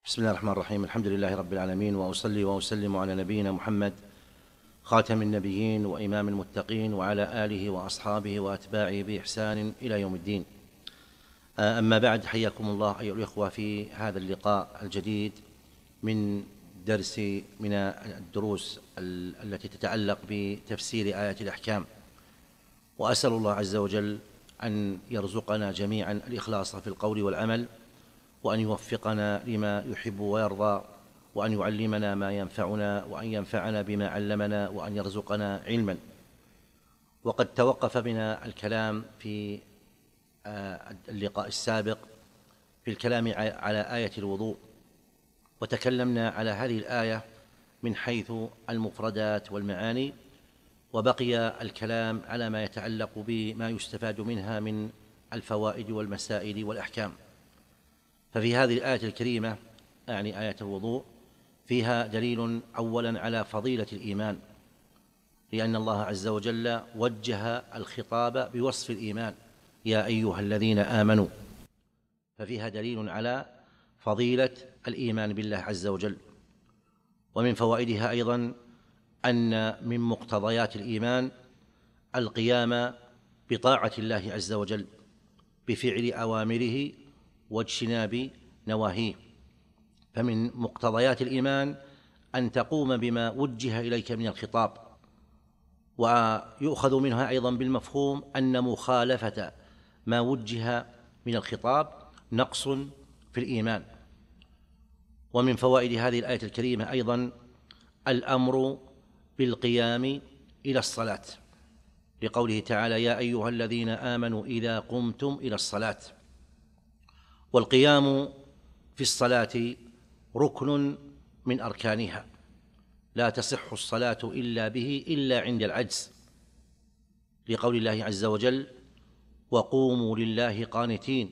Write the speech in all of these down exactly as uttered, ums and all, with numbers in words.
بسم الله الرحمن الرحيم. الحمد لله رب العالمين، وأصلي وأسلم على نبينا محمد خاتم النبيين وإمام المتقين، وعلى آله وأصحابه وأتباعه بإحسان إلى يوم الدين. أما بعد، حياكم الله أيها الإخوة في هذا اللقاء الجديد من درس من الدروس التي تتعلق بتفسير آيات الأحكام، وأسأل الله عز وجل أن يرزقنا جميعا الإخلاص في القول والعمل، وأن يوفقنا لما يحب ويرضى، وأن يعلمنا ما ينفعنا، وأن ينفعنا بما علمنا، وأن يرزقنا علما. وقد توقف بنا الكلام في اللقاء السابق في الكلام على آية الوضوء، وتكلمنا على هذه الآية من حيث المفردات والمعاني، وبقي الكلام على ما يتعلق بما يستفاد منها من الفوائد والمسائل والأحكام. ففي هذه الآية الكريمة، يعني آية الوضوء، فيها دليل أولا على فضيلة الإيمان، لأن الله عز وجل وجه الخطاب بوصف الإيمان: يا أيها الذين آمنوا، ففيها دليل على فضيلة الإيمان بالله عز وجل. ومن فوائدها أيضا أن من مقتضيات الإيمان القيام بطاعة الله عز وجل بفعل أوامره واجتناب نواهيه. فمن مقتضيات الإيمان أن تقوم بما وجه إليك من الخطاب، ويؤخذ منها أيضا بالمفهوم أن مخالفة ما وجه من الخطاب نقص في الإيمان. ومن فوائد هذه الآية الكريمة أيضا الأمر بالقيام إلى الصلاة، لقوله تعالى: يا أيها الذين آمنوا إذا قمتم إلى الصلاة. والقيام في الصلاة ركن من أركانها، لا تصح الصلاة إلا به إلا عند العجز، لقول الله عز وجل: وقوموا لله قانتين.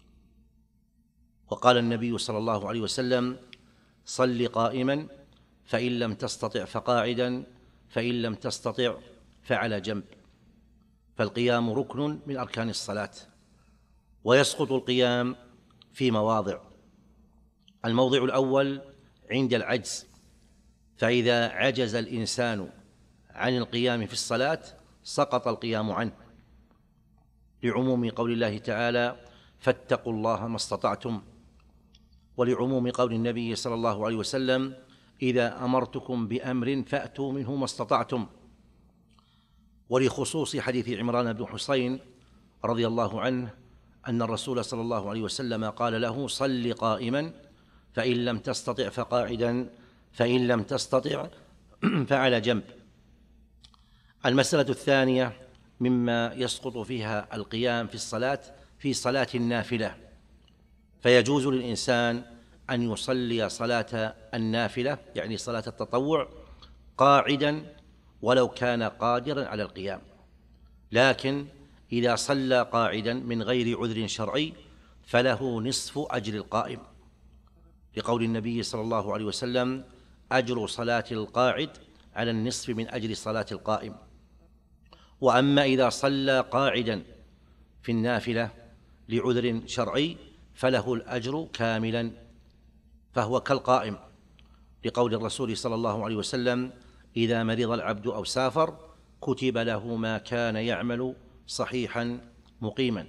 وقال النبي صلى الله عليه وسلم: صل قائما، فإن لم تستطع فقاعدا، فإن لم تستطع فعلى جنب. فالقيام ركن من أركان الصلاة، ويسقط القيام في مواضع. الموضع الأول عند العجز، فإذا عجز الإنسان عن القيام في الصلاة سقط القيام عنه، لعموم قول الله تعالى: فاتقوا الله ما استطعتم، ولعموم قول النبي صلى الله عليه وسلم: إذا أمرتكم بأمر فأتوا منه ما استطعتم، ولخصوص حديث عمران بن حسين رضي الله عنه أن الرسول صلى الله عليه وسلم قال له: صل قائما، فإن لم تستطع فقاعدا، فإن لم تستطع فعلى جنب. المسألة الثانية مما يسقط فيها القيام في الصلاة في صلاة النافلة، فيجوز للإنسان أن يصلي صلاة النافلة، يعني صلاة التطوع، قاعدا ولو كان قادرا على القيام، لكن إذا صلى قاعدا من غير عذر شرعي فله نصف أجر القائم، لقول النبي صلى الله عليه وسلم: أجر صلاة القاعد على النصف من أجر صلاة القائم. وأما إذا صلى قاعدا في النافلة لعذر شرعي فله الأجر كاملا، فهو كالقائم، لقول الرسول صلى الله عليه وسلم: إذا مرض العبد أو سافر كتب له ما كان يعمل صحيحا مقيما.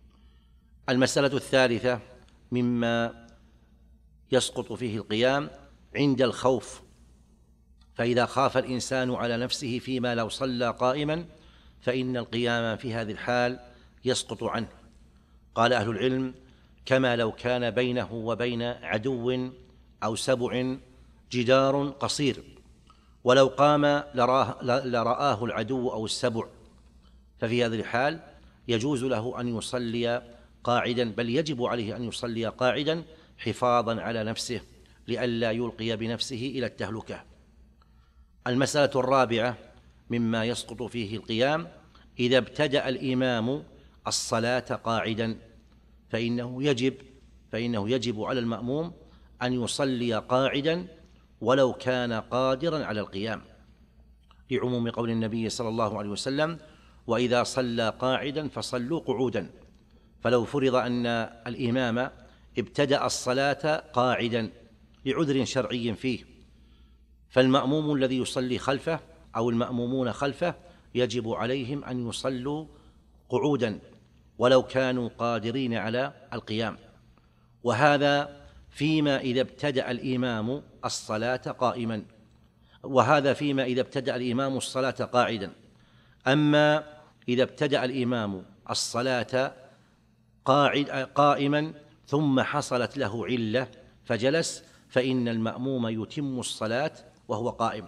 المسألة الثالثة مما يسقط فيه القيام عند الخوف، فإذا خاف الإنسان على نفسه فيما لو صلى قائما فإن القيام في هذه الحال يسقط عنه. قال أهل العلم: كما لو كان بينه وبين عدو أو سبع جدار قصير، ولو قام لراه لرآه العدو أو السبع، ففي هذه الحال يجوز له أن يصلي قاعدا، بل يجب عليه أن يصلي قاعدا حفاظا على نفسه لئلا يلقي بنفسه إلى التهلكة. المسألة الرابعة مما يسقط فيه القيام إذا ابتدأ الإمام الصلاة قاعدا، فإنه يجب فإنه يجب على المأموم أن يصلي قاعدا ولو كان قادرا على القيام، لعموم قول النبي صلى الله عليه وسلم: وإذا صلى قاعدا فصلوا قعودا. فلو فرض أن الإمام ابتدأ الصلاة قاعدا لعذر شرعي فيه، فالمأموم الذي يصلي خلفه أو المأمومون خلفه يجب عليهم أن يصلوا قعودا ولو كانوا قادرين على القيام، وهذا فيما إذا ابتدأ الإمام الصلاة قائما، وهذا فيما إذا ابتدأ الإمام الصلاة قاعدا. أما إذا ابتدأ الإمام الصلاة قاعد قائما ثم حصلت له علة فجلس، فإن المأموم يتم الصلاة وهو قائم.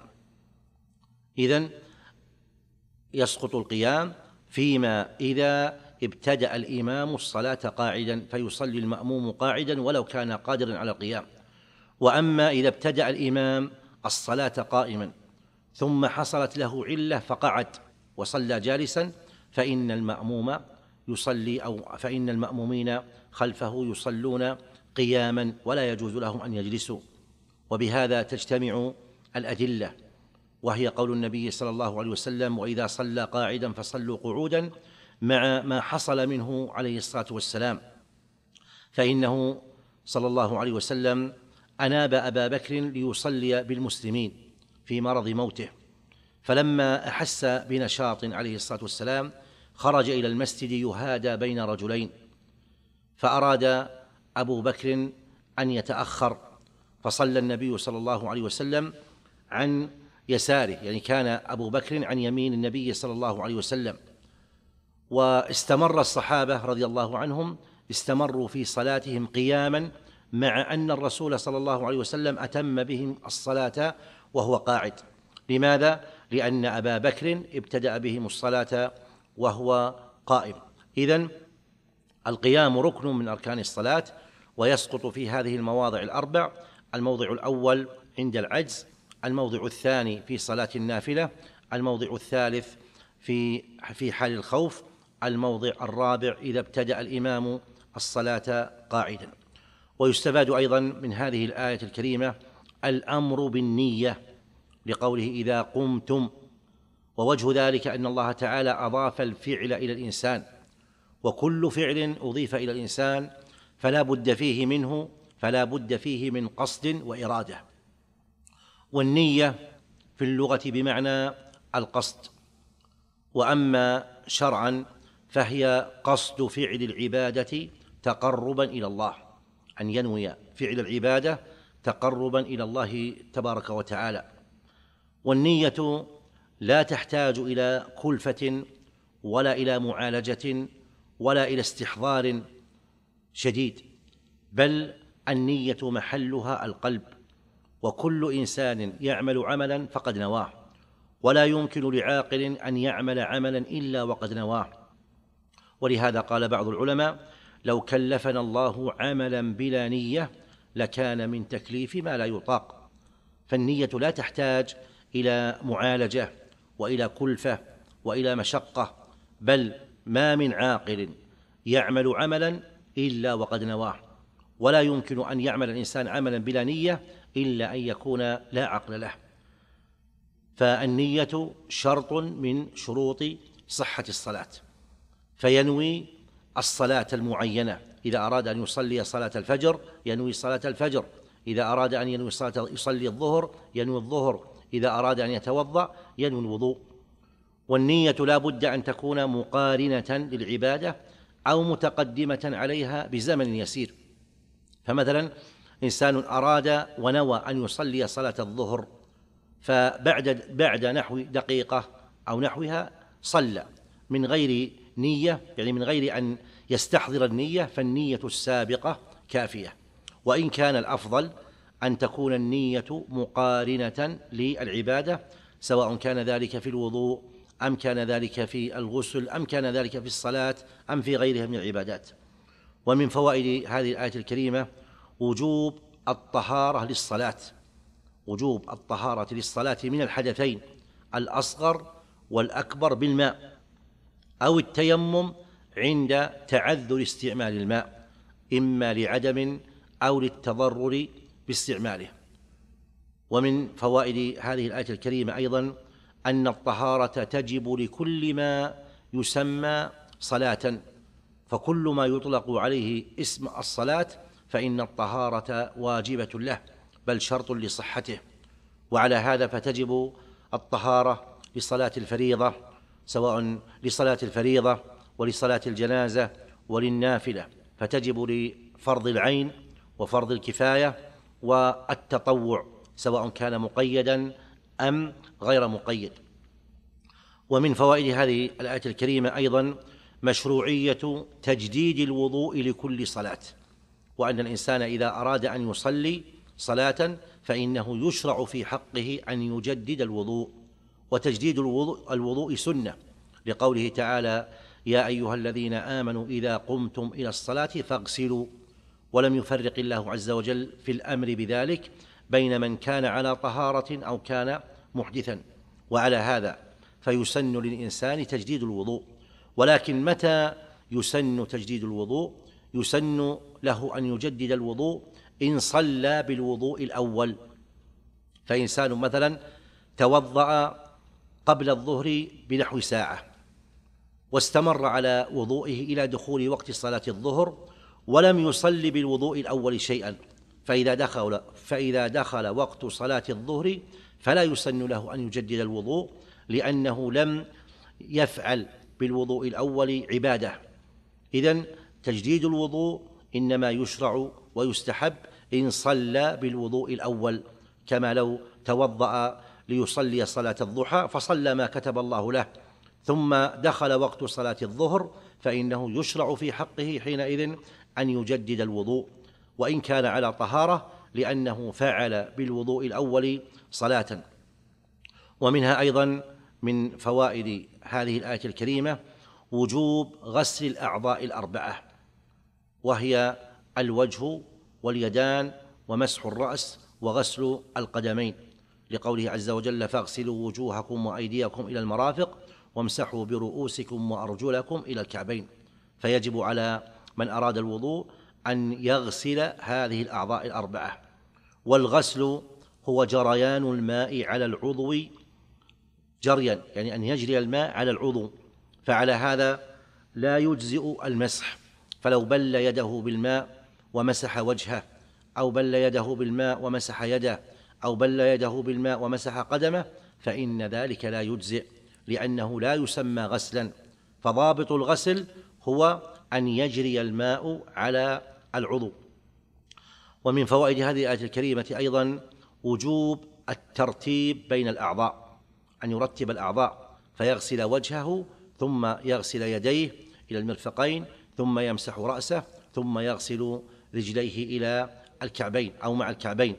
إذن يسقط القيام فيما إذا ابتدأ الإمام الصلاة قاعدا فيصلي المأموم قاعدا ولو كان قادرا على القيام. وأما إذا ابتدأ الإمام الصلاة قائما ثم حصلت له علة فقعد وصلى جالسا، فإن المأموم يصلي أو فإن المأمومين خلفه يصلون قياما ولا يجوز لهم أن يجلسوا. وبهذا تجتمع الأدلة، وهي قول النبي صلى الله عليه وسلم: وإذا صلى قاعدا فصلوا قعودا، مع ما حصل منه عليه الصلاة والسلام، فإنه صلى الله عليه وسلم أناب أبا بكر ليصلي بالمسلمين في مرض موته، فلما أحس بنشاط عليه الصلاة والسلام خرج إلى المسجد يهادى بين رجلين، فأراد أبو بكر أن يتأخر، فصلى النبي صلى الله عليه وسلم عن يساره، يعني كان أبو بكر عن يمين النبي صلى الله عليه وسلم. واستمر الصحابة رضي الله عنهم استمروا في صلاتهم قياما، مع أن الرسول صلى الله عليه وسلم أتم بهم الصلاة وهو قاعد. لماذا؟ لأن أبا بكر ابتدأ بهم الصلاة وهو قائم. إذن القيام ركن من أركان الصلاة، ويسقط في هذه المواضع الأربع: الموضع الأول عند العجز، الموضع الثاني في صلاة النافلة، الموضع الثالث في في حال الخوف، الموضع الرابع إذا ابتدأ الإمام الصلاة قاعدا. ويستفاد أيضا من هذه الآية الكريمة الأمر بالنية لقوله: إذا قمتم، ووجه ذلك أن الله تعالى أضاف الفعل إلى الإنسان، وكل فعل أضيف إلى الإنسان فلا بد فيه منه فلا بد فيه من قصد وإرادة. والنية في اللغة بمعنى القصد، وأما شرعا فهي قصد فعل العبادة تقربا إلى الله، أن ينوي فعل العبادة تقربا إلى الله تبارك وتعالى. والنية لا تحتاج إلى كلفة ولا إلى معالجة ولا إلى استحضار شديد، بل النية محلها القلب، وكل إنسان يعمل عملا فقد نواه، ولا يمكن لعاقل أن يعمل عملا إلا وقد نواه. ولهذا قال بعض العلماء: لو كلفنا الله عملا بلا نية لكان من تكليف ما لا يطاق. فالنية لا تحتاج إلى معالجة وإلى كلفة وإلى مشقة، بل ما من عاقل يعمل عملا إلا وقد نواه، ولا يمكن أن يعمل الإنسان عملا بلا نية إلا أن يكون لا عقل له. فالنية شرط من شروط صحة الصلاة، فينوي الصلاة المعينة. إذا أراد أن يصلي صلاة الفجر ينوي صلاة الفجر، إذا أراد أن ينوي صلاة يصلي الظهر ينوي الظهر، إذا أراد أن يتوضأ ينوي الوضوء. والنية لا بد أن تكون مقارنة للعبادة أو متقدمة عليها بزمن يسير. فمثلا إنسان أراد ونوى أن يصلي صلاة الظهر، فبعد بعد نحو دقيقة أو نحوها صلى من غير نية، يعني من غير أن يستحضر النية، فالنية السابقة كافية. وإن كان الأفضل أن تكون النية مقارنة للعبادة، سواء كان ذلك في الوضوء أم كان ذلك في الغسل أم كان ذلك في الصلاة أم في غيرها من العبادات. ومن فوائد هذه الآية الكريمة وجوب الطهارة للصلاة، وجوب الطهارة للصلاة من الحدثين الأصغر والأكبر بالماء، أو التيمم عند تعذر استعمال الماء، إما لعدم أو للتضرر باستعماله. ومن فوائد هذه الآية الكريمة أيضا أن الطهارة تجب لكل ما يسمى صلاة، فكل ما يطلق عليه اسم الصلاة فإن الطهارة واجبة له، بل شرط لصحته. وعلى هذا فتجب الطهارة لصلاة الفريضة، سواء لصلاة الفريضة ولصلاة الجنازة وللنافلة، فتجب لفرض العين وفرض الكفاية والتطوع، سواء كان مقيدا أم غير مقيد. ومن فوائد هذه الآية الكريمة أيضا مشروعية تجديد الوضوء لكل صلاة، وأن الإنسان إذا أراد أن يصلي صلاة فإنه يشرع في حقه أن يجدد الوضوء. وتجديد الوضوء, الوضوء سنة، لقوله تعالى: يا أيها الذين آمنوا إذا قمتم إلى الصلاة فاغسلوا. ولم يفرق الله عز وجل في الأمر بذلك بين من كان على طهارة أو كان محدثا. وعلى هذا فيسن للإنسان تجديد الوضوء. ولكن متى يسن تجديد الوضوء؟ يسن له أن يجدد الوضوء إن صلى بالوضوء الأول. فإنسان مثلا توضأ قبل الظهر بنحو ساعة واستمر على وضوئه إلى دخول وقت صلاة الظهر ولم يصلي بالوضوء الأول شيئا، فإذا دخل, فإذا دخل وقت صلاة الظهر فلا يسن له أن يجدد الوضوء، لأنه لم يفعل بالوضوء الأول عبادة. إذن تجديد الوضوء إنما يشرع ويستحب إن صلى بالوضوء الأول، كما لو توضأ ليصلي صلاة الضحى فصلى ما كتب الله له ثم دخل وقت صلاة الظهر، فإنه يشرع في حقه حينئذ أن يجدد الوضوء وإن كان على طهارة، لأنه فعل بالوضوء الأول صلاة. ومنها أيضا من فوائد هذه الآية الكريمة وجوب غسل الأعضاء الأربعة، وهي الوجه واليدان ومسح الرأس وغسل القدمين، لقوله عز وجل: فاغسلوا وجوهكم وأيديكم إلى المرافق وامسحوا برؤوسكم وأرجلكم إلى الكعبين. فيجب على من أراد الوضوء أن يغسل هذه الأعضاء الأربعة. والغسل هو جريان الماء على العضو جريا، يعني أن يجري الماء على العضو، فعلى هذا لا يجزئ المسح. فلو بل يده بالماء ومسح وجهه، أو بل يده بالماء ومسح يده، أو بل يده بالماء ومسح قدمه، فإن ذلك لا يجزئ، لأنه لا يسمى غسلا. فضابط الغسل هو أن يجري الماء على العضو. ومن فوائد هذه الآية الكريمة أيضا وجوب الترتيب بين الأعضاء، أن يرتب الأعضاء فيغسل وجهه ثم يغسل يديه إلى المرفقين ثم يمسح رأسه ثم يغسل رجليه إلى الكعبين أو مع الكعبين.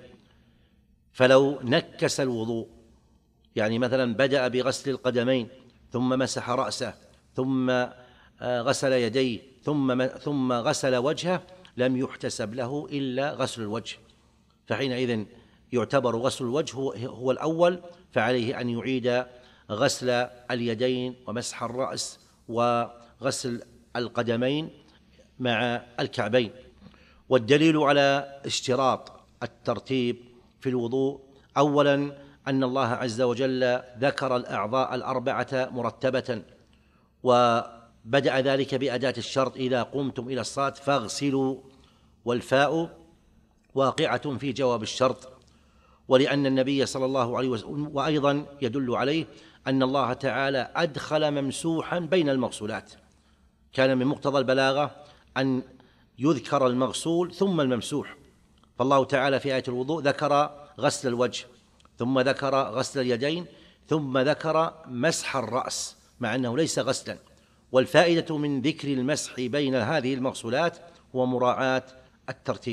فلو نكس الوضوء، يعني مثلا بدأ بغسل القدمين ثم مسح رأسه ثم غسل يديه ثم ثم غسل وجهه، لم يحتسب له إلا غسل الوجه، فحينئذ يعتبر غسل الوجه هو الأول، فعليه أن يعيد غسل اليدين ومسح الرأس وغسل القدمين مع الكعبين. والدليل على اشتراط الترتيب في الوضوء أولا أن الله عز وجل ذكر الأعضاء الأربعة مرتبة، وبدأ ذلك بأداة الشرط: إذا قمتم إلى الصلاة فاغسلوا، والفاء واقعة في جواب الشرط. ولأن النبي صلى الله عليه وسلم، وأيضا يدل عليه أن الله تعالى أدخل ممسوحا بين المغسولات، كان من مقتضى البلاغة أن يذكر المغسول ثم الممسوح. فالله تعالى في آية الوضوء ذكر غسل الوجه ثم ذكر غسل اليدين ثم ذكر مسح الرأس، مع أنه ليس غسلا. والفائدة من ذكر المسح بين هذه المغسولات هو مراعاة الترتيب.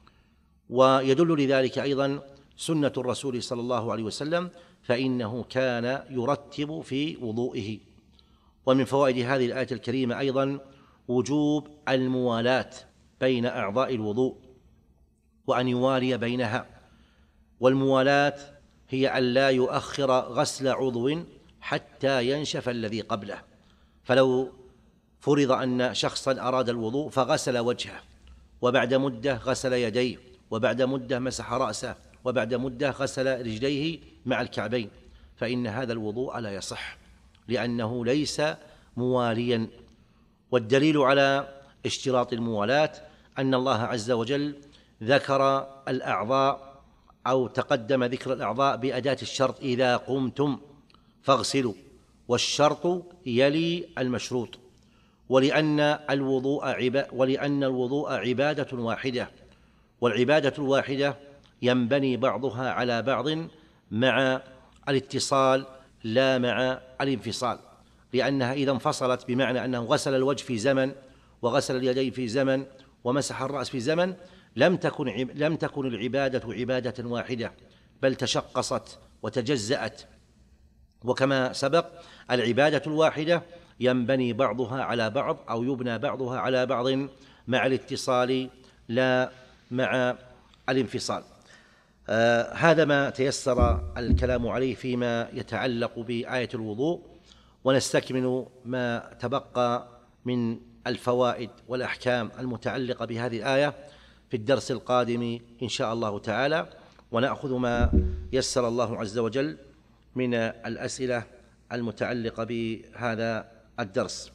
ويدل لذلك أيضا سنة الرسول صلى الله عليه وسلم، فإنه كان يرتب في وضوئه. ومن فوائد هذه الآية الكريمة أيضا وجوب الموالاة بين أعضاء الوضوء، وأن يوالي بينها. والموالاة هي أن لا يؤخر غسل عضو حتى ينشف الذي قبله. فلو فرض أن شخصا أراد الوضوء فغسل وجهه، وبعد مدة غسل يديه، وبعد مدة مسح رأسه، وبعد مدة غسل رجليه مع الكعبين، فإن هذا الوضوء لا يصح، لأنه ليس مواليا. والدليل على اشتراط الموالاة أن الله عز وجل ذكر الأعضاء أو تقدم ذكر الأعضاء بأداة الشرط إذا قمتم فاغسلوا، والشرط يلي المشروط، ولأن الوضوء عبا ولأن الوضوء عبادة واحدة، والعبادة الواحدة ينبني بعضها على بعض مع الاتصال لا مع الانفصال، لأنها إذا انفصلت بمعنى أنه غسل الوجه في زمن وغسل اليدين في زمن ومسح الرأس في زمن لم تكن لم تكن العبادة عبادة واحدة، بل تشقصت وتجزأت. وكما سبق العبادة الواحدة ينبني بعضها على بعض أو يبنى بعضها على بعض مع الاتصال لا مع الانفصال. آه هذا ما تيسر الكلام عليه فيما يتعلق بآية الوضوء، ونستكمل ما تبقى من الفوائد والأحكام المتعلقة بهذه الآية في الدرس القادم إن شاء الله تعالى، ونأخذ ما يسر الله عز وجل من الأسئلة المتعلقة بهذا الدرس.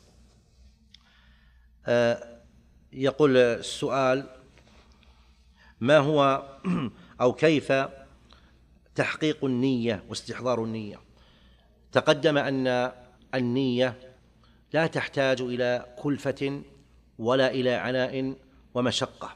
آه يقول السؤال: ما هو أو كيف تحقيق النية واستحضار النية؟ تقدم أن النية لا تحتاج إلى كلفة ولا إلى عناء ومشقة،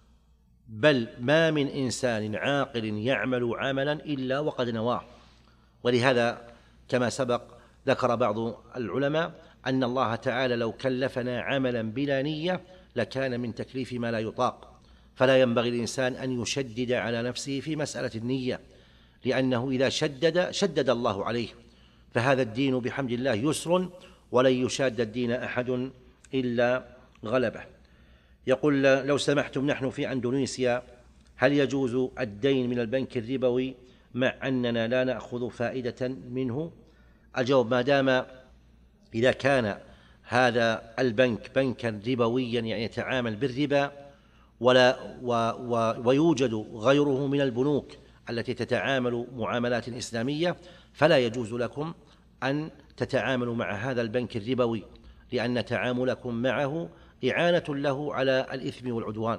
بل ما من إنسان عاقل يعمل عملا إلا وقد نواه. ولهذا كما سبق ذكر بعض العلماء أن الله تعالى لو كلفنا عملا بلا نية لكان من تكليف ما لا يطاق، فلا ينبغي الإنسان أن يشدد على نفسه في مسألة النية، لأنه إذا شدد شدد الله عليه، فهذا الدين بحمد الله يسر ولن يشاد الدين أحد إلا غلبه. يقول: لو سمحتم، نحن في أندونيسيا، هل يجوز الدين من البنك الربوي مع أننا لا نأخذ فائدة منه؟ الجواب: ما دام إذا كان هذا البنك بنكا ربويا يعني يتعامل بالربا ولا و و ويوجد غيره من البنوك التي تتعامل معاملات إسلامية، فلا يجوز لكم أن تتعاملوا مع هذا البنك الربوي، لأن تعاملكم معه إعانة له على الإثم والعدوان.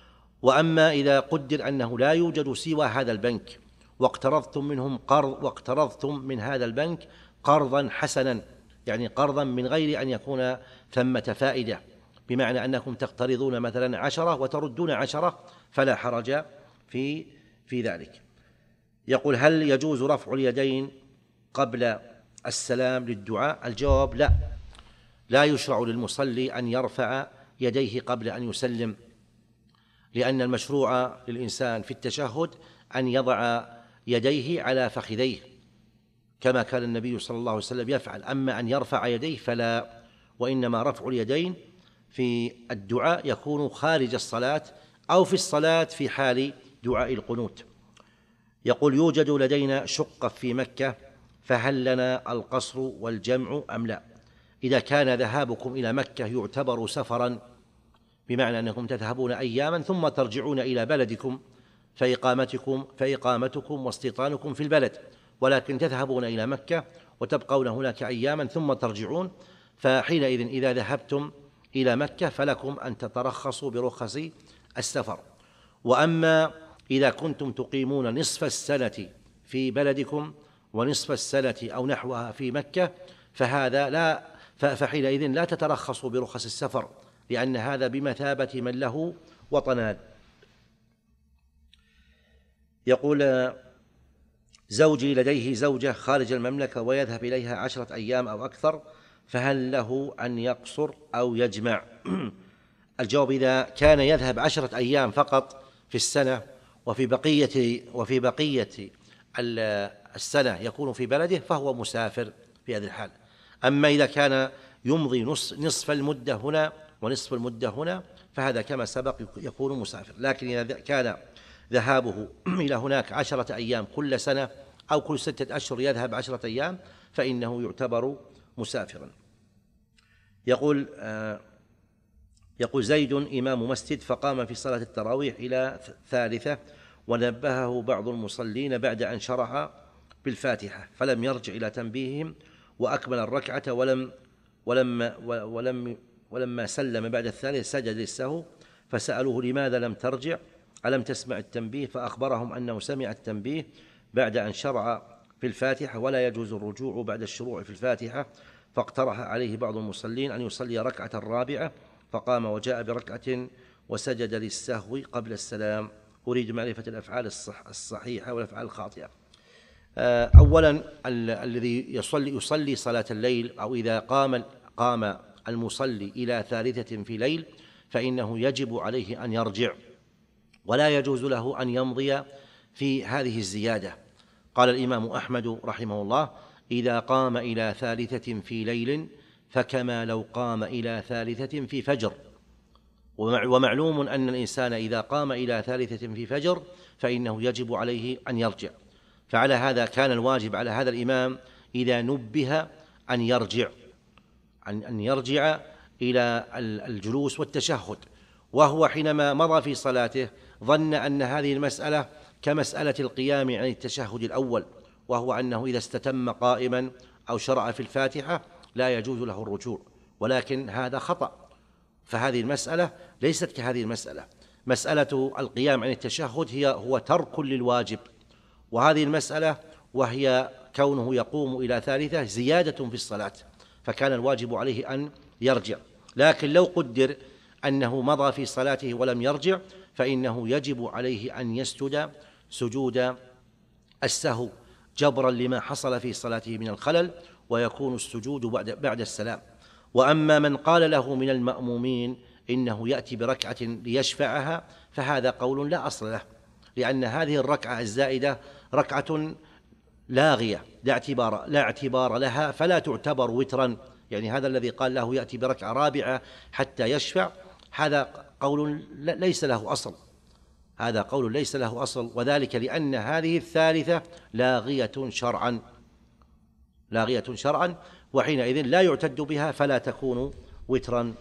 وأما إذا قدر أنه لا يوجد سوى هذا البنك واقترضتم منهم قرض واقترضتم من هذا البنك قرضا حسنا، يعني قرضا من غير أن يكون ثمة فائدة، بمعنى أنكم تقترضون مثلا عشرة وتردون عشرة، فلا حرج في في ذلك. يقول: هل يجوز رفع اليدين قبل السلام للدعاء؟ الجواب: لا، لا يشرع للمصلي أن يرفع يديه قبل أن يسلم، لأن المشروع للإنسان في التشهد أن يضع يديه على فخذيه كما كان النبي صلى الله عليه وسلم يفعل، أما أن يرفع يديه فلا، وإنما رفع اليدين في الدعاء يكون خارج الصلاة أو في الصلاة في حال دعاء القنوت. يقول: يوجد لدينا شقة في مكة، فهل لنا القصر والجمع أم لا؟ إذا كان ذهابكم إلى مكة يعتبر سفرا، بمعنى أنكم تذهبون أياما ثم ترجعون إلى بلدكم، فإقامتكم فإقامتكم واستيطانكم في البلد، ولكن تذهبون إلى مكة وتبقون هناك أياما ثم ترجعون، فحينئذ إذا ذهبتم إلى مكة فلكم أن تترخصوا برخص السفر. وأما إذا كنتم تقيمون نصف السنة في بلدكم ونصف السنة أو نحوها في مكة، فهذا لا فحينئذ لا تترخصوا برخص السفر، لأن هذا بمثابة من له وطنان. يقول: زوجي لديه زوجة خارج المملكة ويذهب إليها عشرة أيام أو أكثر، فهل له أن يقصر أو يجمع؟ الجواب: إذا كان يذهب عشرة أيام فقط في السنة وفي بقية وفي بقية السنة يكون في بلده فهو مسافر في هذه الحال. أما إذا كان يمضي نصف المدة هنا ونصف المدة هنا فهذا كما سبق يكون مسافر. لكن إذا كان ذهابه إلى هناك عشرة أيام كل سنة أو كل ستة أشهر يذهب عشرة أيام فإنه يعتبر مسافرا. يقول آه يقول: زيد إمام مسجد فقام في صلاة التراويح إلى ثالثة ونبهه بعض المصلين بعد أن شرح بالفاتحة فلم يرجع إلى تنبيههم وأكمل الركعة ولم ولما ولم ولما سلم بعد الثالث سجد للسهو، فسألوه: لماذا لم ترجع؟ ألم تسمع التنبيه؟ فأخبرهم أنه سمع التنبيه بعد أن شرع في الفاتحة، ولا يجوز الرجوع بعد الشروع في الفاتحة. فاقترح عليه بعض المصلين أن يصلي ركعة رابعة، فقام وجاء بركعة وسجد للسهو قبل السلام. أريد معرفة الأفعال الصح الصحيحة والأفعال الخاطئة. أولا، الذي يصلي يصلي صلاة الليل، أو إذا قام قام المصلي إلى ثالثة في ليل فإنه يجب عليه أن يرجع، ولا يجوز له أن يمضي في هذه الزيادة. قال الإمام أحمد رحمه الله: إذا قام إلى ثالثة في ليل فكما لو قام إلى ثالثة في فجر. ومعلوم أن الإنسان إذا قام إلى ثالثة في فجر فإنه يجب عليه أن يرجع. فعلى هذا كان الواجب على هذا الإمام إذا نبه أن يرجع أن يرجع إلى الجلوس والتشهد، وهو حينما مضى في صلاته ظن أن هذه المسألة كمسألة القيام عن التشهد الأول، وهو أنه إذا استتم قائما أو شرع في الفاتحة لا يجوز له الرجوع، ولكن هذا خطأ. فهذه المسألة ليست كهذه المسألة. مسألة القيام عن التشهد هي هو ترك للواجب، وهذه المسألة وهي كونه يقوم إلى ثالثة زيادة في الصلاة، فكان الواجب عليه أن يرجع. لكن لو قدر أنه مضى في صلاته ولم يرجع فإنه يجب عليه أن يسجد سجود السهو جبرا لما حصل في صلاته من الخلل، ويكون السجود بعد, بعد السلام. وأما من قال له من المأمومين إنه يأتي بركعة ليشفعها فهذا قول لا أصل له، لأن هذه الركعة الزائدة ركعة لاغية لا اعتبار, لا اعتبار لها، فلا تعتبر وترا. يعني هذا الذي قال له يأتي بركعة رابعة حتى يشفع هذا قول ليس له أصل، هذا قول ليس له أصل، وذلك لأن هذه الثالثة لاغية شرعا لاغية شرعا وحينئذ لا يعتد بها فلا تكون وترا.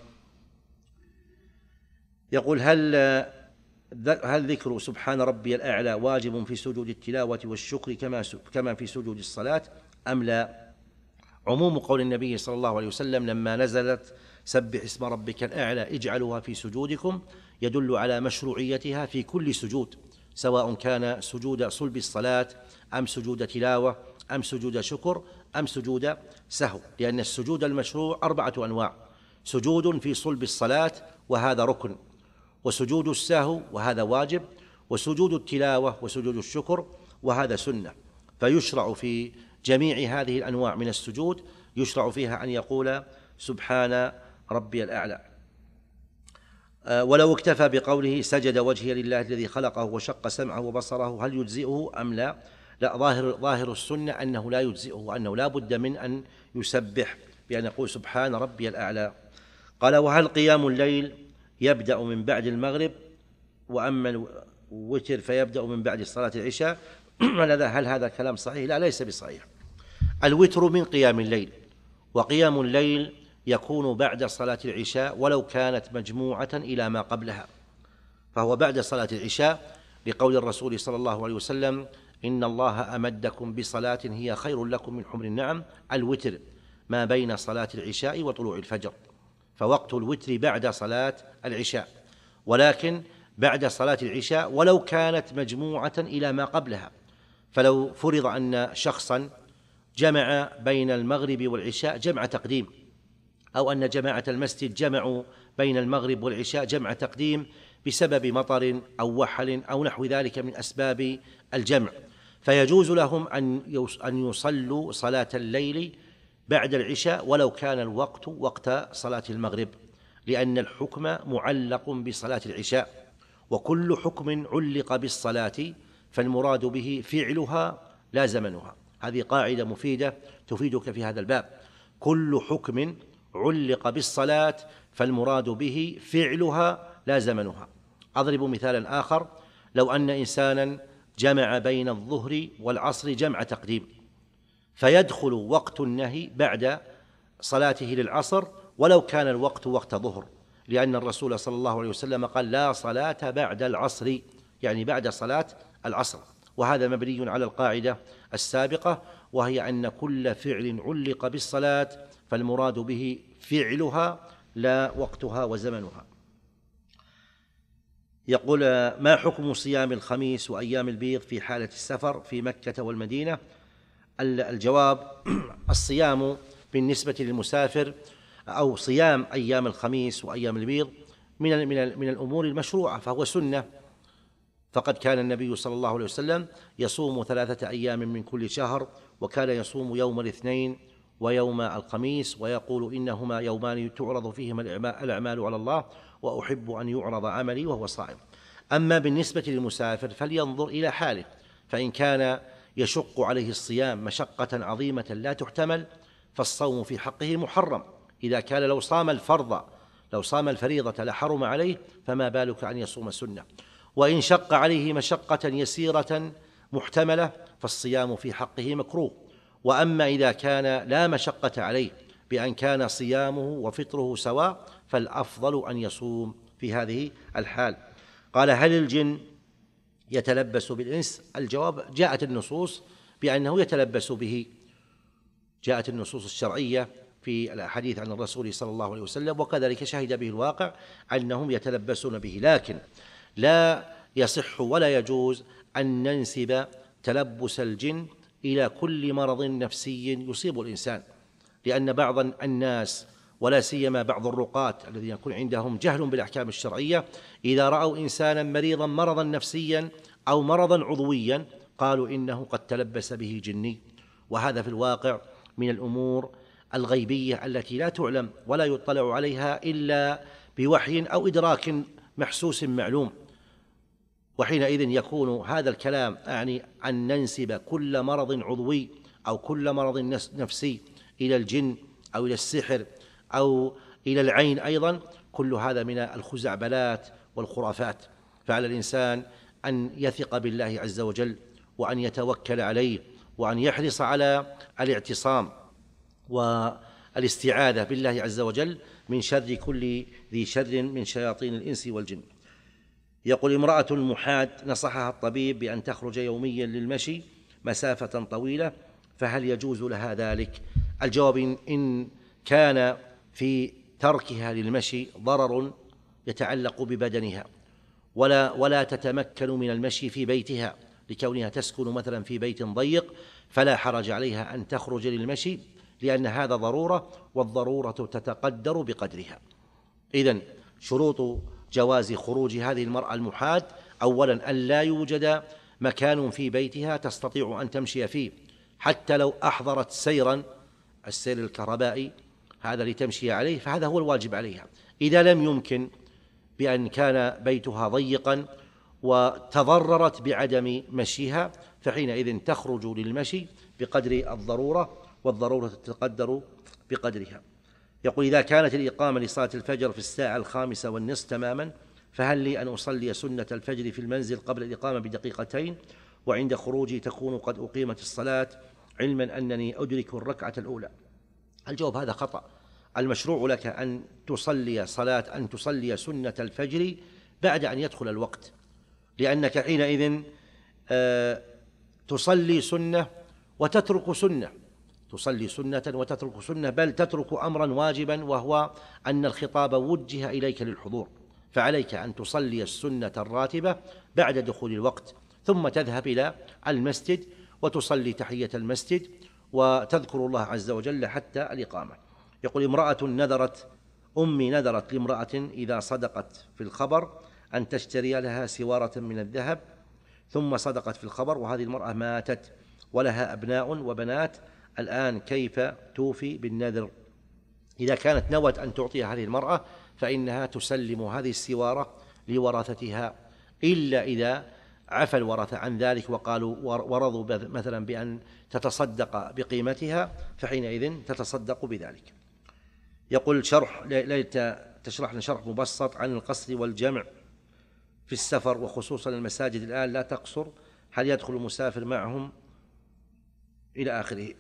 يقول: هل هل ذكر سبحان ربي الأعلى واجب في سجود التلاوة والشكر كما كما في سجود الصلاة أم لا؟ عموم قول النبي صلى الله عليه وسلم لما نزلت سبح اسم ربك الأعلى اجعلوها في سجودكم يدل على مشروعيتها في كل سجود، سواء كان سجود صلب الصلاة أم سجود تلاوة أم سجود شكر أم سجود سهو، لأن السجود المشروع أربعة أنواع: سجود في صلب الصلاة وهذا ركن، وسجود السهو وهذا واجب، وسجود التلاوة وسجود الشكر وهذا سنة. فيشرع في جميع هذه الأنواع من السجود يشرع فيها أن يقول سبحان ربي الأعلى. ولو اكتفى بقوله سجد وجهي لله الذي خلقه وشق سمعه وبصره هل يجزئه أم لا؟ لا، ظاهر ظاهر السنة أنه لا يجزئه، وأنه لا بد من أن يسبح بأن يقول سبحان ربي الأعلى. قال: وهل قيام الليل يبدأ من بعد المغرب وأما الوتر فيبدأ من بعد صلاة العشاء؟ هل هذا كلام صحيح؟ لا، ليس بصحيح. الوتر من قيام الليل، وقيام الليل يكون بعد صلاة العشاء ولو كانت مجموعة إلى ما قبلها، فهو بعد صلاة العشاء لقول الرسول صلى الله عليه وسلم: إن الله أمدكم بصلاة هي خير لكم من حمر النعم. الوتر ما بين صلاة العشاء وطلوع الفجر، فوقت الوتر بعد صلاة العشاء، ولكن بعد صلاة العشاء ولو كانت مجموعة إلى ما قبلها. فلو فرض أن شخصا جمع بين المغرب والعشاء جمع تقديم، أو أن جماعة المسجد جمعوا بين المغرب والعشاء جمع تقديم بسبب مطر أو وحل أو نحو ذلك من أسباب الجمع، فيجوز لهم أن يصلوا صلاة الليل بعد العشاء ولو كان الوقت وقت صلاة المغرب، لأن الحكم معلق بصلاة العشاء، وكل حكم علق بالصلاة فالمراد به فعلها لا زمنها. هذه قاعدة مفيدة تفيدك في هذا الباب: كل حكم علق بالصلاة فالمراد به فعلها لا زمنها. أضرب مثالا آخر: لو أن إنسانا جمع بين الظهر والعصر جمع تقديم، فيدخل وقت النهي بعد صلاته للعصر ولو كان الوقت وقت ظهر، لأن الرسول صلى الله عليه وسلم قال: لا صلاة بعد العصر، يعني بعد صلاة العصر. وهذا مبني على القاعدة السابقة، وهي أن كل فعل علق بالصلاة فالمراد به فعلها لا وقتها وزمنها. يقول: ما حكم صيام الخميس وأيام البيض في حالة السفر في مكة والمدينة؟ الجواب: الصيام بالنسبة للمسافر أو صيام أيام الخميس وأيام البيض من من من الأمور المشروعة، فهو سنة، فقد كان النبي صلى الله عليه وسلم يصوم ثلاثة أيام من كل شهر، وكان يصوم يوم الاثنين ويوم الخميس، ويقول: إنهما يومان تعرض فيهما الأعمال على الله، وأحب أن يعرض عملي وهو صائم. أما بالنسبة للمسافر فلينظر إلى حاله، فإن كان يشق عليه الصيام مشقة عظيمة لا تحتمل فالصوم في حقه محرم. إذا كان لو صام الفرض لو صام الفريضة لحرم عليه، فما بالك أن يصوم السنة. وإن شق عليه مشقة يسيرة محتملة فالصيام في حقه مكروه. وأما إذا كان لا مشقة عليه بأن كان صيامه وفطره سواء فالأفضل أن يصوم في هذه الحال. قال: هل الجن يتلبس بالإنس؟ الجواب: جاءت النصوص بأنه يتلبس به، جاءت النصوص الشرعية في الأحاديث عن الرسول صلى الله عليه وسلم، وكذلك شهد به الواقع أنهم يتلبسون به، لكن لا يصح ولا يجوز أن ننسب تلبس الجن إلى كل مرض نفسي يصيب الإنسان، لأن بعض الناس ولا سيما بعض الرقاة الذين يكون عندهم جهل بالأحكام الشرعية إذا رأوا إنسانا مريضا مرضا نفسيا أو مرضا عضويا قالوا إنه قد تلبس به جني، وهذا في الواقع من الأمور الغيبية التي لا تعلم ولا يطلع عليها إلا بوحي أو إدراك محسوس معلوم. وحينئذ يكون هذا الكلام أعني أن ننسب كل مرض عضوي أو كل مرض نفسي إلى الجن أو إلى السحر أو إلى العين أيضا، كل هذا من الخزعبلات والخرافات. فعلى الإنسان أن يثق بالله عز وجل وأن يتوكل عليه وأن يحرص على الاعتصام والاستعاذة بالله عز وجل من شر كل ذي شر من شياطين الإنس والجن. يقول: امرأة محاد نصحها الطبيب بأن تخرج يوميا للمشي مسافة طويلة، فهل يجوز لها ذلك؟ الجواب: إن كان في تركها للمشي ضرر يتعلق ببدنها ولا ولا تتمكن من المشي في بيتها لكونها تسكن مثلا في بيت ضيق، فلا حرج عليها أن تخرج للمشي، لأن هذا ضرورة، والضرورة تتقدر بقدرها. إذن شروط جواز خروج هذه المرأة المحاد: أولا أن لا يوجد مكان في بيتها تستطيع أن تمشي فيه، حتى لو أحضرت سيرا السير الكهربائي هذا لتمشي عليه فهذا هو الواجب عليها. إذا لم يمكن بأن كان بيتها ضيقا وتضررت بعدم مشيها فحينئذ تخرج للمشي بقدر الضرورة، والضرورة تتقدر بقدرها. يقول: إذا كانت الإقامة لصلاة الفجر في الساعة الخامسة والنصف تماما، فهل لي أن أصلي سنة الفجر في المنزل قبل الإقامة بدقيقتين، وعند خروجي تكون قد أقيمت الصلاة، علما أنني أدرك الركعة الأولى؟ الجواب: هذا خطأ. المشروع لك أن تصلي صلاة أن تصلي سنة الفجر بعد أن يدخل الوقت، لأنك حينئذ تصلي سنة وتترك سنة، تصلي سنة وتترك سنة، بل تترك أمرا واجبا، وهو أن الخطاب وجه إليك للحضور، فعليك أن تصلي السنة الراتبة بعد دخول الوقت، ثم تذهب إلى المسجد وتصلي تحية المسجد وتذكر الله عز وجل حتى الإقامة. يقول: امرأة نذرت أمي نذرت لامرأة إذا صدقت في الخبر أن تشتري لها سوارة من الذهب، ثم صدقت في الخبر وهذه المرأة ماتت ولها أبناء وبنات، الآن كيف توفي بالنذر؟ إذا كانت نوت أن تعطي هذه المرأة فإنها تسلم هذه السوارة لورثتها، إلا إذا عفى الورثة عن ذلك وقالوا ورضوا مثلا بأن تتصدق بقيمتها، فحينئذ تتصدق بذلك. يقول: شرح ليت تشرح لنا شرح مبسط عن القصر والجمع في السفر، وخصوصا المساجد الآن لا تقصر، هل يدخل المسافر معهم إلى آخره.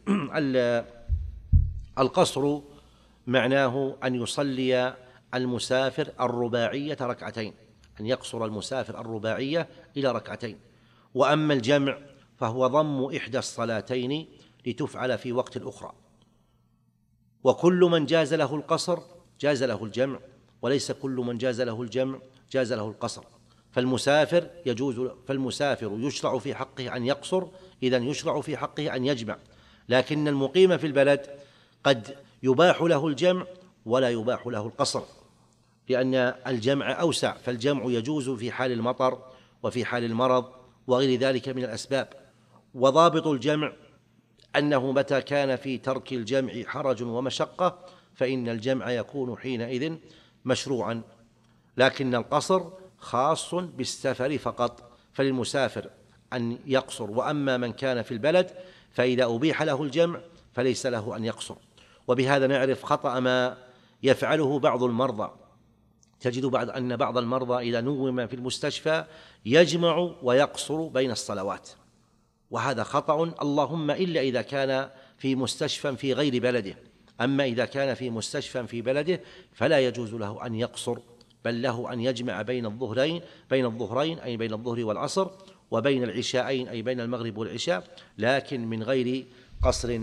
القصر معناه أن يصلي المسافر الرباعية ركعتين، أن يقصر المسافر الرباعية إلى ركعتين. وأما الجمع فهو ضم إحدى الصلاتين لتفعل في وقت الأخرى، وكل من جاز له القصر جاز له الجمع، وليس كل من جاز له الجمع جاز له القصر، فالمسافر يجوز فالمسافر يشرع في حقه أن يقصر، إذن يشرع في حقه أن يجمع. لكن المقيم في البلد قد يباح له الجمع ولا يباح له القصر، لأن الجمع أوسع، فالجمع يجوز في حال المطر وفي حال المرض وغير ذلك من الأسباب. وضابط الجمع أنه متى كان في ترك الجمع حرج ومشقة فإن الجمع يكون حينئذ مشروعا، لكن القصر خاص بالسفر فقط، فللمسافر أن يقصر. وأما من كان في البلد فإذا أبيح له الجمع فليس له أن يقصر. وبهذا نعرف خطأ ما يفعله بعض المرضى. تجد بعض أن بعض المرضى إذا نوم في المستشفى يجمع ويقصر بين الصلوات، وهذا خطأ، اللهم إلا إذا كان في مستشفى في غير بلده. أما إذا كان في مستشفى في بلده فلا يجوز له أن يقصر، بل له أن يجمع بين الظهرين بين الظهرين أي بين الظهر والعصر، وبين العشاءين أي بين المغرب والعشاء، لكن من غير قصر.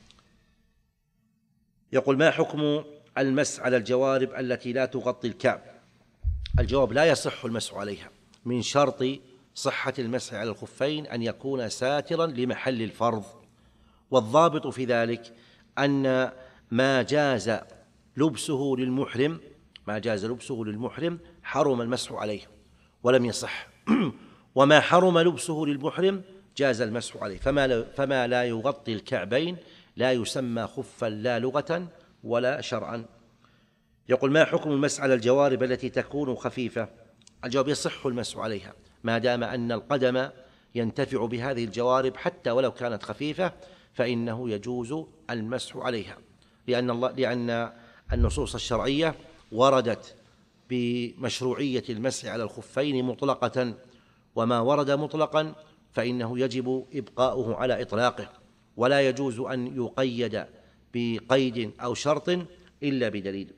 يقول: ما حكم المسح على الجوارب التي لا تغطي الكعب؟ الجواب: لا يصح المسح عليها. من شرط صحة المسح على الخفين أن يكون ساترا لمحل الفرض، والضابط في ذلك أن ما جاز لبسه للمحرم ما جاز لبسه للمحرم حرم المسح عليه ولم يصح، وما حرم لبسه للمحرم جاز المسح عليه، فما, فما لا يغطي الكعبين لا يسمى خفا لا لغة ولا شرعا. يقول: ما حكم المسح على الجوارب التي تكون خفيفة؟ الجواب: يصح المسح عليها ما دام أن القدم ينتفع بهذه الجوارب حتى ولو كانت خفيفة، فإنه يجوز المسح عليها، لأن الله لأن النصوص الشرعية وردت بمشروعية المسح على الخفين مطلقة، وما ورد مطلقا فإنه يجب إبقاؤه على إطلاقه، ولا يجوز أن يقيد بقيد أو شرط إلا بدليل.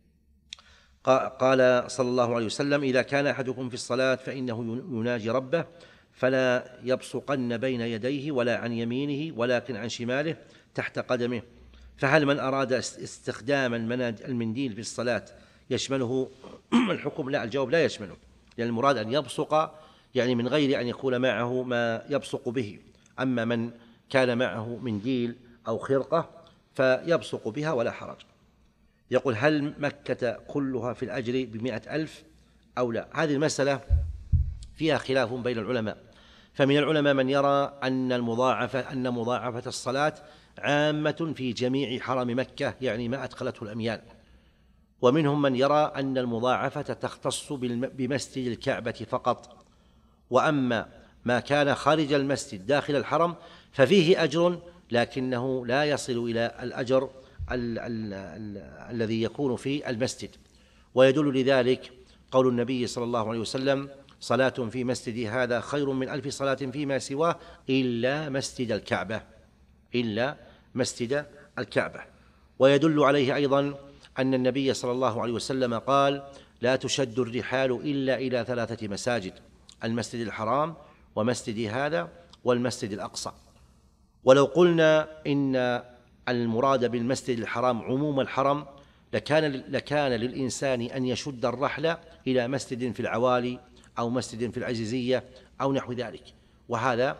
قال صلى الله عليه وسلم: إذا كان أحدكم في الصلاة فإنه يناجي ربه فلا يبصقن بين يديه ولا عن يمينه ولكن عن شماله تحت قدمه. فهل من أراد استخدام المنديل في الصلاة يشمله الحكم؟ لا، الجواب: لا يشمله، لأن المراد أن يبصق يعني من غير أن يكون معه ما يبصق به. أما من كان معه منديل أو خرقة فيبصق بها ولا حرج. يقول: هل مكة كلها في الأجر بمئة ألف أو لا؟ هذه المسألة فيها خلاف بين العلماء، فمن العلماء من يرى أن المضاعفة أن مضاعفة الصلاة عامة في جميع حرم مكة، يعني ما أدخلته الأميال، ومنهم من يرى أن المضاعفة تختص بمسجد الكعبة فقط، وأما ما كان خارج المسجد داخل الحرم ففيه أجر لكنه لا يصل إلى الأجر ال ال ال الذي يكون في المسجد. ويدل لذلك قول النبي صلى الله عليه وسلم: صلاة في مسجدي هذا خير من ألف صلاة فيما سواه إلا مسجد الكعبة إلا مسجد الكعبة. ويدل عليه أيضا أن النبي صلى الله عليه وسلم قال: لا تشد الرحال إلا إلى ثلاثة مساجد: المسجد الحرام ومسجد هذا والمسجد الأقصى. ولو قلنا إن المراد بالمسجد الحرام عموم الحرم لكان, لكان للإنسان أن يشد الرحل إلى مسجد في العوالي أو مسجد في العزيزية أو نحو ذلك، وهذا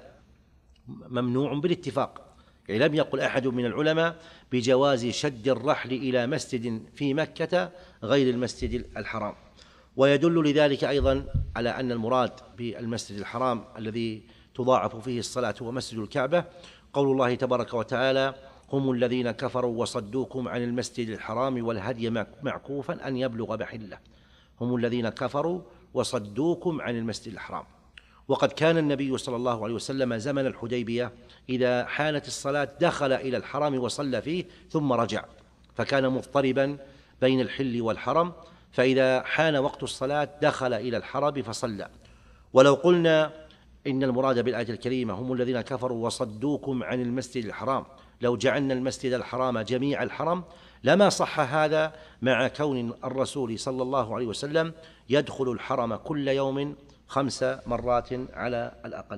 ممنوع بالاتفاق. يعني لم يقل أحد من العلماء بجواز شد الرحل إلى مسجد في مكة غير المسجد الحرام. ويدل لذلك أيضا على أن المراد بالمسجد الحرام الذي تضاعف فيه الصلاة هو مسجد الكعبة قول الله تبارك وتعالى: هم الذين كفروا وصدوكم عن المسجد الحرام والهدي معكوفا أن يبلغ محله. هم الذين كفروا وصدوكم عن المسجد الحرام. وقد كان النبي صلى الله عليه وسلم زمن الحديبية إذا حانت الصلاة دخل إلى الحرم وصلى فيه ثم رجع، فكان مضطربا بين الحل والحرم، فإذا حان وقت الصلاة دخل إلى الحرم فصلى. ولو قلنا إن المراد بالآية الكريمة هم الذين كفروا وصدوكم عن المسجد الحرام لو جعلنا المسجد الحرام جميع الحرم لما صح هذا، مع كون الرسول صلى الله عليه وسلم يدخل الحرم كل يوم خمس مرات على الأقل.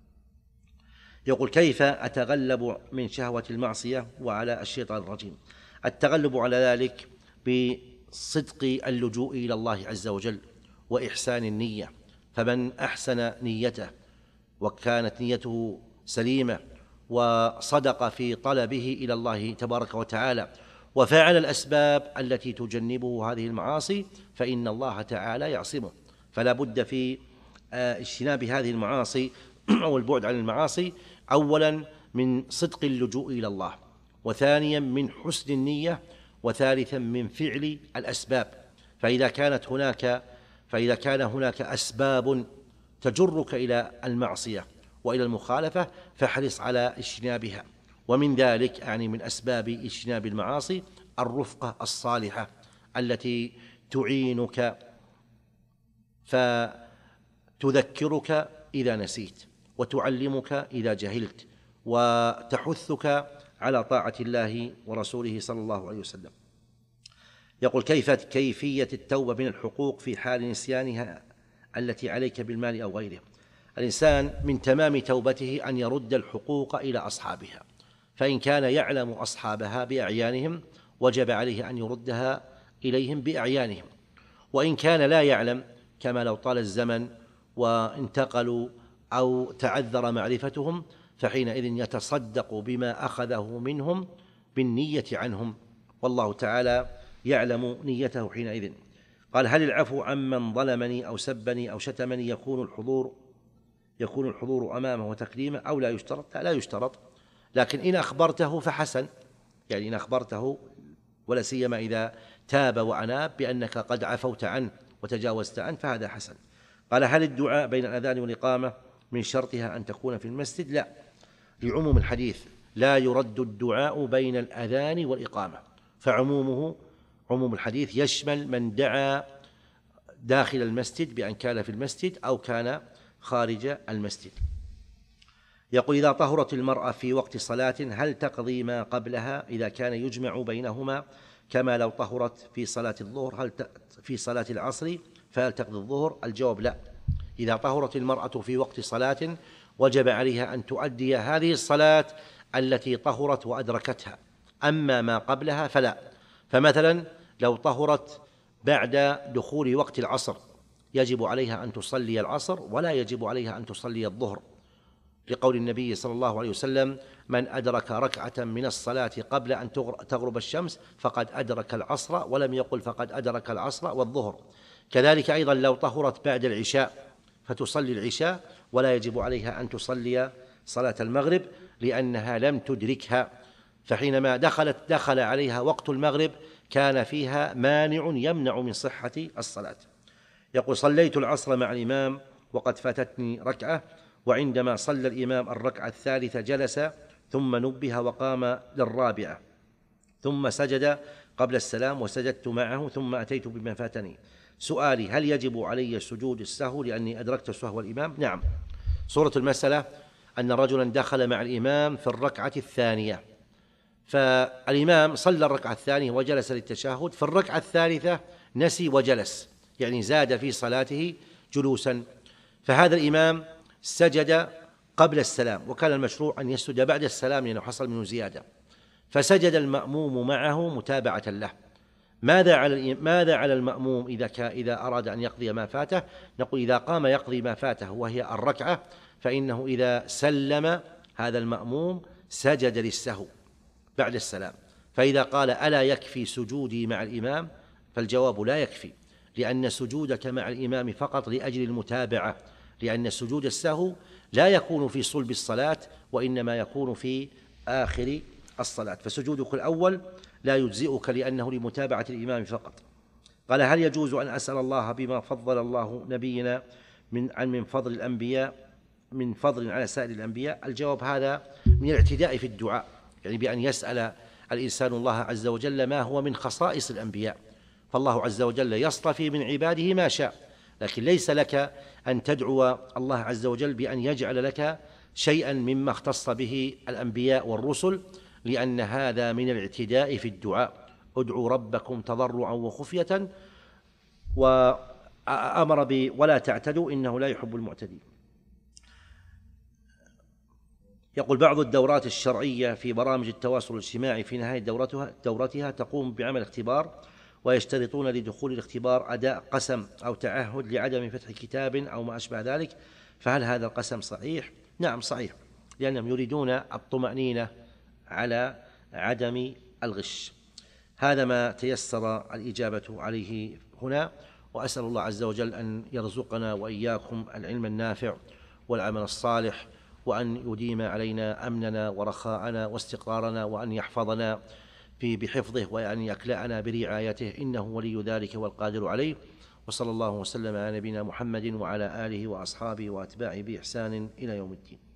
يقول: كيف أتغلب من شهوة المعصية وعلى الشيطان الرجيم؟ التغلب على ذلك بصدق اللجوء إلى الله عز وجل وإحسان النية فمن أحسن نيته وكانت نيته سليمة وصدق في طلبه إلى الله تبارك وتعالى وفعل الأسباب التي تجنبه هذه المعاصي فإن الله تعالى يعصمه. فلا بد في اجتناب هذه المعاصي أو البعد عن المعاصي أولا من صدق اللجوء إلى الله، وثانيا من حسن النية، وثالثا من فعل الأسباب. فإذا كانت هناك فإذا كان هناك أسباب تجرك إلى المعصية وإلى المخالفة فاحرص على اجتنابها. ومن ذلك يعني من أسباب اجتناب المعاصي الرفقة الصالحة التي تعينك فتذكرك إذا نسيت، وتعلمك إذا جهلت، وتحثك على طاعة الله ورسوله صلى الله عليه وسلم. يقول: كيف كيفية التوبة من الحقوق في حال نسيانها التي عليك بالمال أو غيره؟ الإنسان من تمام توبته أن يرد الحقوق إلى أصحابها، فإن كان يعلم أصحابها بأعيانهم وجب عليه أن يردها إليهم بأعيانهم، وإن كان لا يعلم كما لو طال الزمن وانتقلوا أو تعذر معرفتهم فحينئذ يتصدق بما أخذه منهم بالنية عنهم، والله تعالى يعلم نيته حينئذ. قال: هل العفو عمن ظلمني أو سبني أو شتمني يكون الحضور يكون الحضور أمامه وتكريمه أو لا يشترط؟ لا يشترط، لكن إن أخبرته فحسن، يعني إن أخبرته ولا سيما إذا تاب وأناب بأنك قد عفوت عنه وتجاوزت عنه فهذا حسن. قال: هل الدعاء بين الأذان والإقامة من شرطها أن تكون في المسجد؟ لا، لعموم الحديث: لا يرد الدعاء بين الأذان والإقامة، فعمومه عموم الحديث يشمل من دعا داخل المسجد بأن كان في المسجد أو كان خارج المسجد. يقول: إذا طهرت المرأة في وقت صلاة هل تقضي ما قبلها إذا كان يجمع بينهما كما لو طهرت في صلاة الظهر هل في صلاة العصر فهل تقضي الظهر؟ الجواب: لا. إذا طهرت المرأة في وقت صلاة وجب عليها أن تؤدي هذه الصلاة التي طهرت وأدركتها، أما ما قبلها فلا. فمثلا لو طهرت بعد دخول وقت العصر يجب عليها أن تصلي العصر ولا يجب عليها أن تصلي الظهر، لقول النبي صلى الله عليه وسلم: من أدرك ركعة من الصلاة قبل أن تغرب الشمس فقد أدرك العصر، ولم يقل فقد أدرك العصر والظهر. كذلك أيضا لو طهرت بعد العشاء فتصلي العشاء ولا يجب عليها أن تصلي صلاة المغرب لأنها لم تدركها، فحينما دخلت دخل عليها وقت المغرب كان فيها مانع يمنع من صحة الصلاة. يقول: صليت العصر مع الإمام وقد فاتتني ركعة، وعندما صلى الإمام الركعة الثالثة جلس ثم نبه وقام للرابعة ثم سجد قبل السلام وسجدت معه ثم أتيت بما فاتني. سؤالي: هل يجب علي سجود السهو لأني أدركت سهو الإمام؟ نعم. صورة المسألة أن رجلا دخل مع الإمام في الركعة الثانية، فالإمام صلى الركعة الثانية وجلس للتشهد، في الركعة الثالثة نسي وجلس، يعني زاد في صلاته جلوسا، فهذا الإمام سجد قبل السلام وكان المشروع أن يسجد بعد السلام لأنه حصل منه زيادة، فسجد المأموم معه متابعة له. ماذا على ماذا على المأموم إذا إذا أراد أن يقضي ما فاته؟ نقول: إذا قام يقضي ما فاته وهي الركعة فإنه إذا سلم هذا المأموم سجد للسهو بعد السلام، فإذا قال: ألا يكفي سجودي مع الإمام؟ فالجواب: لا يكفي، لأن سجودك مع الإمام فقط لأجل المتابعة، لأن سجود السهو لا يكون في صلب الصلاة وإنما يكون في آخر الصلاة، فسجودك الأول لا يجزئك لأنه لمتابعة الإمام فقط. قال: هل يجوز أن أسأل الله بما فضل الله نبينا من عن من فضل الأنبياء من فضل على سائر الأنبياء؟ الجواب: هذا من الاعتداء في الدعاء، يعني بأن يسأل الإنسان الله عز وجل ما هو من خصائص الأنبياء، فالله عز وجل يصطفي من عباده ما شاء، لكن ليس لك أن تدعو الله عز وجل بأن يجعل لك شيئا مما اختص به الأنبياء والرسل، لأن هذا من الاعتداء في الدعاء. ادعوا ربكم تضرعا وخفية، وأمر ب ولا تعتدوا إنه لا يحب المعتدين. يقول: بعض الدورات الشرعية في برامج التواصل الاجتماعي في نهاية دورتها, دورتها تقوم بعمل اختبار ويشترطون لدخول الاختبار أداء قسم أو تعهد لعدم فتح كتاب أو ما أشبه ذلك، فهل هذا القسم صحيح؟ نعم صحيح، لأنهم يريدون الطمأنينة على عدم الغش. هذا ما تيسر الإجابة عليه هنا، وأسأل الله عز وجل أن يرزقنا وإياكم العلم النافع والعمل الصالح، وأن يديم علينا أمننا ورخاءنا واستقرارنا، وأن يحفظنا في بحفظه، وأن يكلأنا برعايته، إنه ولي ذلك والقادر عليه. وصلى الله وسلم على نبينا محمد وعلى آله وأصحابه وأتباعه بإحسان إلى يوم الدين.